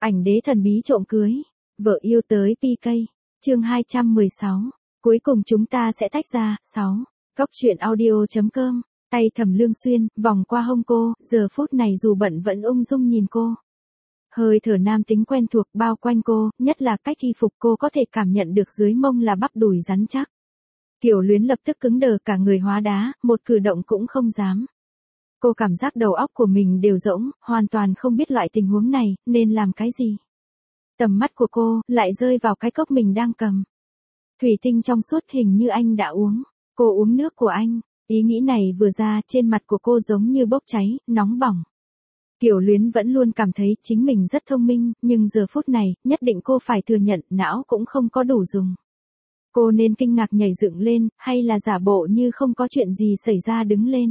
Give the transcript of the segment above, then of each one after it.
Ảnh đế thần bí trộm cưới. Vợ yêu tới PK. Chương 216. Cuối cùng chúng ta sẽ tách ra. 6. Góc truyện audio.com. Tay Thẩm Lương Xuyên vòng qua hông cô, giờ phút này dù bận vẫn ung dung nhìn cô. Hơi thở nam tính quen thuộc bao quanh cô, nhất là cách y phục cô có thể cảm nhận được dưới mông là bắp đùi rắn chắc. Kiều Luyến lập tức cứng đờ cả người hóa đá, một cử động cũng không dám. Cô cảm giác đầu óc của mình đều rỗng, hoàn toàn không biết loại tình huống này, nên làm cái gì. Tầm mắt của cô, lại rơi vào cái cốc mình đang cầm. Thủy tinh trong suốt hình như anh đã uống. Cô uống nước của anh. Ý nghĩ này vừa ra, trên mặt của cô giống như bốc cháy, nóng bỏng. Kiều Luyến vẫn luôn cảm thấy chính mình rất thông minh, nhưng giờ phút này, nhất định cô phải thừa nhận, não cũng không có đủ dùng. Cô nên kinh ngạc nhảy dựng lên, hay là giả bộ như không có chuyện gì xảy ra đứng lên.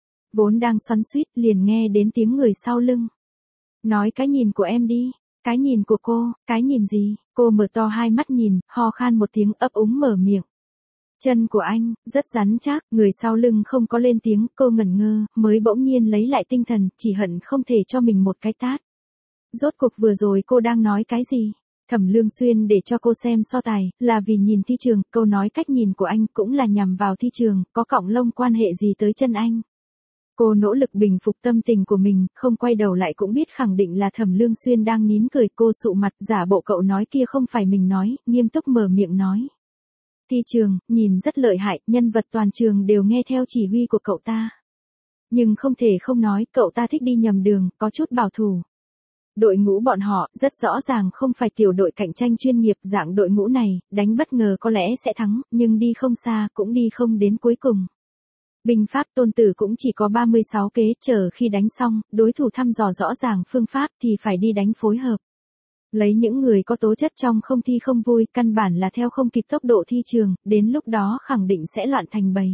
Vốn đang xoắn xuýt, liền nghe đến tiếng người sau lưng. Nói cái nhìn của em đi. Cái nhìn của cô, cái nhìn gì? Cô mở to hai mắt nhìn, ho khan một tiếng ấp úng mở miệng. Chân của anh, rất rắn chắc, người sau lưng không có lên tiếng, cô ngẩn ngơ, mới bỗng nhiên lấy lại tinh thần, chỉ hận không thể cho mình một cái tát. Rốt cuộc vừa rồi cô đang nói cái gì? Thẩm Lương Xuyên để cho cô xem so tài, là vì nhìn thi trường, câu nói cách nhìn của anh cũng là nhằm vào thi trường, có cọng lông quan hệ gì tới chân anh. Cô nỗ lực bình phục tâm tình của mình, không quay đầu lại cũng biết khẳng định là Thẩm Lương Xuyên đang nín cười. Cô sụ mặt, giả bộ cậu nói kia không phải mình nói, nghiêm túc mở miệng nói. Thi trường, nhìn rất lợi hại, nhân vật toàn trường đều nghe theo chỉ huy của cậu ta. Nhưng không thể không nói, cậu ta thích đi nhầm đường, có chút bảo thủ. Đội ngũ bọn họ, rất rõ ràng không phải tiểu đội cạnh tranh chuyên nghiệp, dạng đội ngũ này, đánh bất ngờ có lẽ sẽ thắng, nhưng đi không xa, cũng đi không đến cuối cùng. Binh pháp Tôn Tử cũng chỉ có 36 kế, chờ khi đánh xong, đối thủ thăm dò rõ ràng phương pháp thì phải đi đánh phối hợp. Lấy những người có tố chất trong không thi không vui, căn bản là theo không kịp tốc độ thi trường, đến lúc đó khẳng định sẽ loạn thành bầy.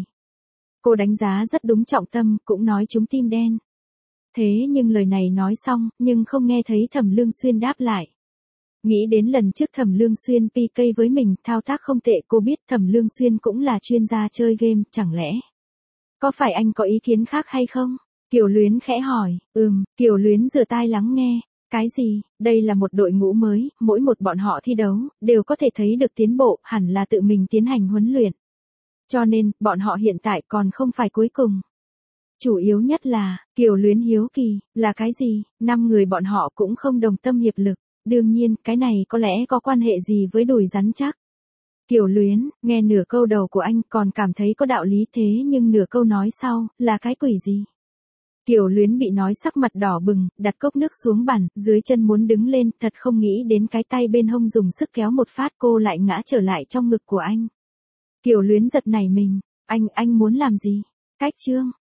Cô đánh giá rất đúng trọng tâm, cũng nói chúng tim đen. Thế nhưng lời này nói xong, nhưng không nghe thấy Thẩm Lương Xuyên đáp lại. Nghĩ đến lần trước Thẩm Lương Xuyên PK với mình, thao tác không tệ, cô biết Thẩm Lương Xuyên cũng là chuyên gia chơi game, chẳng lẽ có phải anh có ý kiến khác hay không? Kiều Luyến khẽ hỏi. Kiều Luyến rửa tai lắng nghe. Cái gì? Đây là một đội ngũ mới, mỗi một bọn họ thi đấu, đều có thể thấy được tiến bộ, hẳn là tự mình tiến hành huấn luyện. Cho nên, bọn họ hiện tại còn không phải cuối cùng. Chủ yếu nhất là, Kiều Luyến hiếu kỳ, là cái gì? 5 người bọn họ cũng không đồng tâm hiệp lực. Đương nhiên, cái này có lẽ có quan hệ gì với đùi rắn chắc. Kiều Luyến, nghe nửa câu đầu của anh còn cảm thấy có đạo lý, thế nhưng nửa câu nói sau, là cái quỷ gì? Kiều Luyến bị nói sắc mặt đỏ bừng, đặt cốc nước xuống bàn, dưới chân muốn đứng lên, thật không nghĩ đến cái tay bên hông dùng sức kéo một phát cô lại ngã trở lại trong ngực của anh. Kiều Luyến giật nảy mình, anh muốn làm gì? Cách chương.